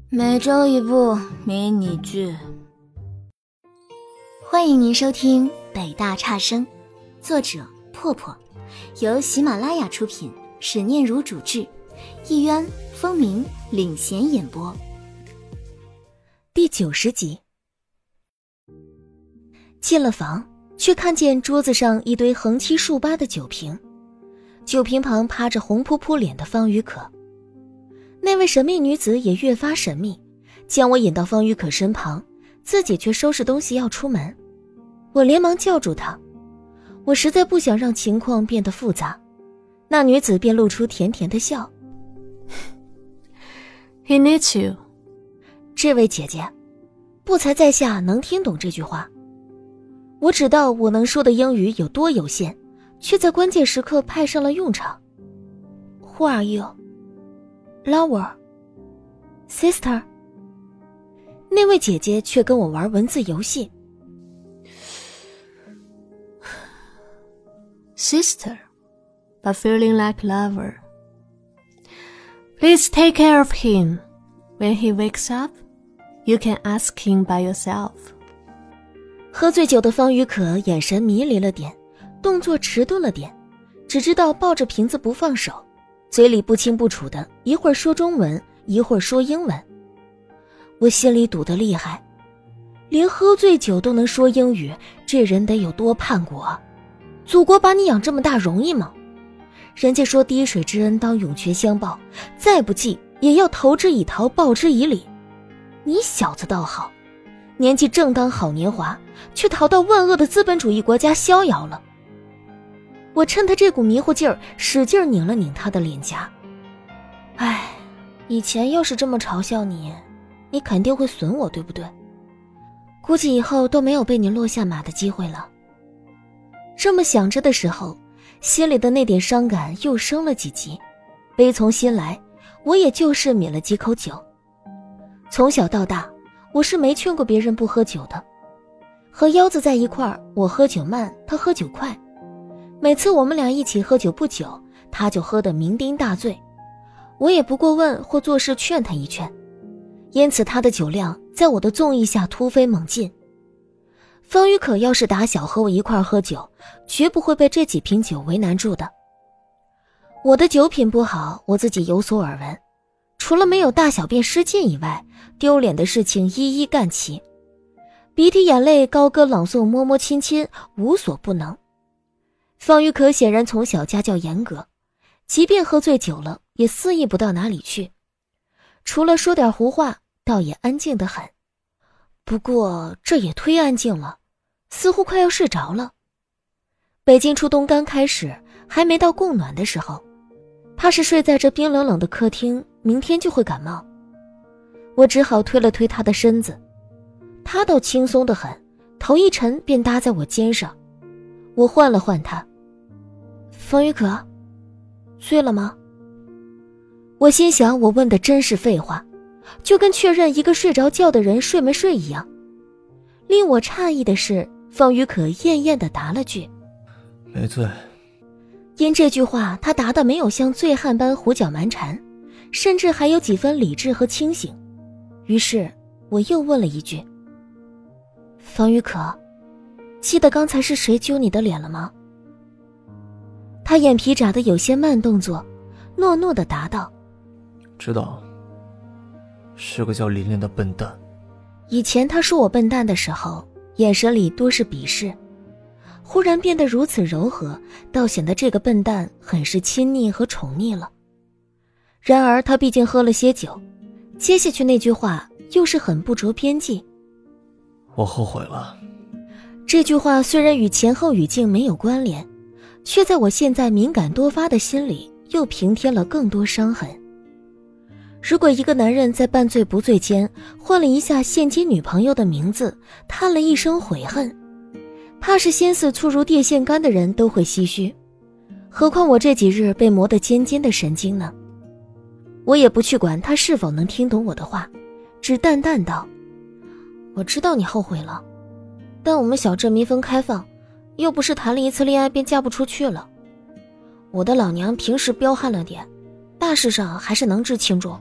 每周一部迷你剧。 欢迎您收听北大差生，作者破破，由喜马拉雅出品，史念如主制，一渊、风鸣领衔演播。第90集。进了房，却看见桌子上一堆横七竖八的酒瓶，酒瓶旁趴着红扑扑脸的方雨可。那位神秘女子也越发神秘，将我引到方雨可身旁，自己却收拾东西要出门。我连忙叫住她，我实在不想让情况变得复杂。那女子便露出甜甜的笑。 He needs you。 这位姐姐，不才在下能听懂这句话。我知道我能说的英语有多有限，却在关键时刻派上了用场。Who are you? Lover? Sister? 那位姐姐却跟我玩文字游戏。 Sister, but feeling like lover. Please take care of him. When he wakes up, you can ask him by yourself. 喝醉酒的方雨可眼神迷离了点，动作迟钝了点，只知道抱着瓶子不放手，嘴里不清不楚的，一会儿说中文，一会儿说英文。我心里堵得厉害，连喝醉酒都能说英语，这人得有多叛国啊！祖国把你养这么大容易吗？人家说滴水之恩当涌泉相报，再不济也要投之以桃，报之以李。你小子倒好，年纪正当好年华，却逃到万恶的资本主义国家逍遥了。我趁他这股迷糊劲儿，使劲拧了拧他的脸颊。唉，以前要是这么嘲笑你，你肯定会损我，对不对？估计以后都没有被你落下马的机会了。这么想着的时候，心里的那点伤感又升了几级，悲从心来，我也就是抿了几口酒。从小到大，我是没劝过别人不喝酒的。和腰子在一块儿，我喝酒慢，他喝酒快。每次我们俩一起喝酒不久，他就喝得酩酊大醉，我也不过问或做事劝他一劝，因此他的酒量在我的纵意下突飞猛进。方雨可要是打小和我一块儿喝酒，绝不会被这几瓶酒为难住的。我的酒品不好，我自己有所耳闻，除了没有大小便失禁以外，丢脸的事情一一干齐，鼻涕眼泪高歌朗诵摸摸亲亲，无所不能。方雨可显然从小家教严格，即便喝醉酒了也肆意不到哪里去，除了说点胡话，倒也安静得很。不过这也忒安静了，似乎快要睡着了。北京初冬刚开始，还没到供暖的时候，怕是睡在这冰冷冷的客厅，明天就会感冒。我只好推了推他的身子，他倒轻松得很，头一沉便搭在我肩上。我唤了唤他，方雨可，醉了吗？我心想，我问的真是废话，就跟确认一个睡着觉的人睡没睡一样。令我诧异的是，方雨可艳艳地答了句没醉。 因这句话他答得没有像醉汉般胡搅蛮缠，甚至还有几分理智和清醒。于是我又问了一句，方雨可，记得刚才是谁揪你的脸了吗？他眼皮眨得有些慢动作，诺诺地答道， 知道，是个叫琳琳的笨蛋。 以前他说我笨蛋的时候，眼神里多是鄙视，忽然变得如此柔和，倒显得这个笨蛋很是亲昵和宠溺了。然而他毕竟喝了些酒，接下去那句话又是很不着边际。 我后悔了。 这句话虽然与前后语境没有关联，却在我现在敏感多发的心里又平添了更多伤痕。如果一个男人在半醉不醉间换了一下现今女朋友的名字，叹了一声悔恨，怕是心思粗如电线杆的人都会唏嘘，何况我这几日被磨得尖尖的神经呢？我也不去管他是否能听懂我的话，只淡淡道，我知道你后悔了，但我们小镇民风开放，又不是谈了一次恋爱便嫁不出去了。我的老娘平时彪悍了点，大事上还是能知轻重，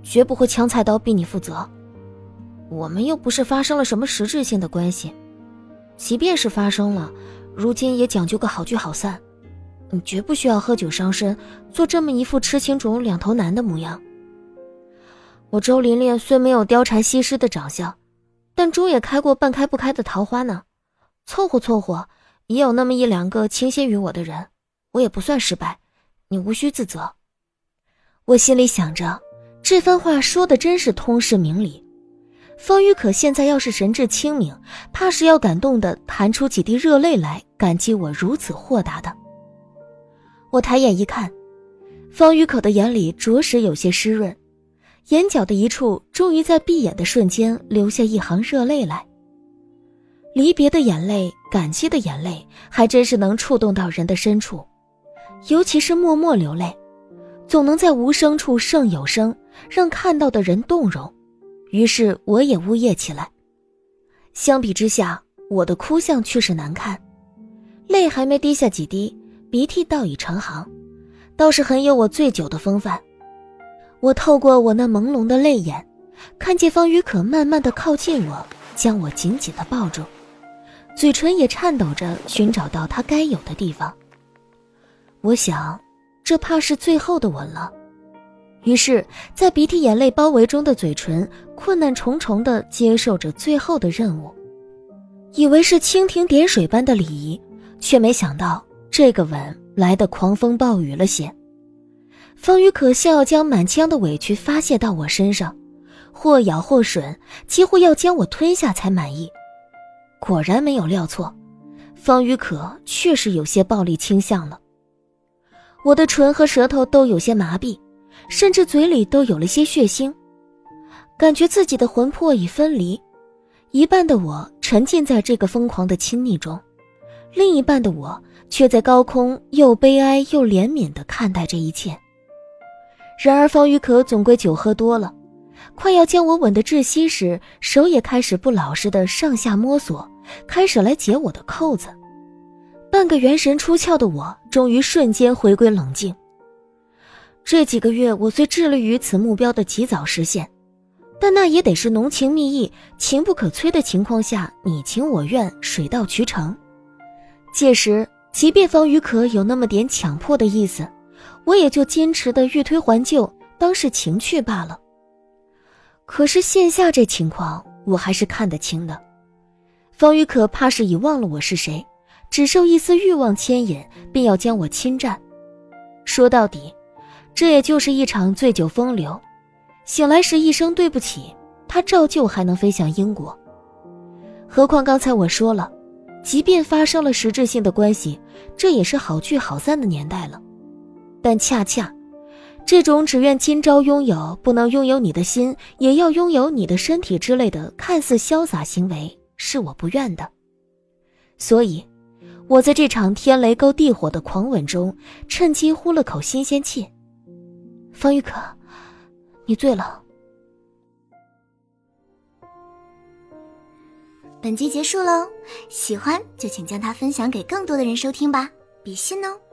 绝不会枪菜刀逼你负责。我们又不是发生了什么实质性的关系，即便是发生了，如今也讲究个好聚好散。你绝不需要喝酒伤身，做这么一副痴情种两头难的模样。我周琳琳虽没有貂蝉西施的长相，但终也开过半开不开的桃花呢，凑合凑合也有那么一两个倾心于我的人，我也不算失败，你无需自责。我心里想着，这番话说的真是通释明理。方玉可现在要是神志清明，怕是要感动的弹出几滴热泪来感激我如此豁达的。我抬眼一看，方玉可的眼里着实有些湿润，眼角的一处终于在闭眼的瞬间流下一行热泪来。离别的眼泪，感激的眼泪，还真是能触动到人的深处，尤其是默默流泪，总能在无声处胜有声，让看到的人动容。于是我也呜咽起来。相比之下，我的哭相却是难看，泪还没滴下几滴，鼻涕倒已成行，倒是很有我醉酒的风范。我透过我那朦胧的泪眼，看见方玉可慢慢地靠近我，将我紧紧地抱住，嘴唇也颤抖着寻找到他该有的地方。我想，这怕是最后的吻了。于是在鼻涕眼泪包围中的嘴唇困难重重地接受着最后的任务，以为是蜻蜓点水般的礼仪，却没想到这个吻来得狂风暴雨了些。方玉可像要将满腔的委屈发泄到我身上，或咬或吮，几乎要将我吞下才满意。果然没有料错，方玉可确实有些暴力倾向了。我的唇和舌头都有些麻痹，甚至嘴里都有了些血腥，感觉自己的魂魄已分离，一半的我沉浸在这个疯狂的亲昵中，另一半的我却在高空又悲哀又怜悯地看待这一切。然而方玉可总归酒喝多了，快要将我吻得窒息时，手也开始不老实地上下摸索，开始来解我的扣子。半个元神出窍的我终于瞬间回归冷静。这几个月我虽致力于此目标的及早实现，但那也得是浓情蜜意、情不可摧的情况下，你情我愿，水到渠成。届时即便方玉可有那么点强迫的意思，我也就矜持的欲推还就，当是情趣罢了。可是线下这情况我还是看得清的，方玉可怕是已忘了我是谁，只受一丝欲望牵引，便要将我侵占。说到底，这也就是一场醉酒风流，醒来时一声对不起，他照旧还能飞向英国。何况刚才我说了，即便发生了实质性的关系，这也是好聚好散的年代了。但恰恰这种只愿今朝拥有，不能拥有你的心，也要拥有你的身体之类的看似潇洒行为，是我不愿的。所以我在这场天雷勾地火的狂吻中，趁机呼了口新鲜气。方玉可，你醉了。 本集结束喽，喜欢就请将它分享给更多的人收听吧，比心哦。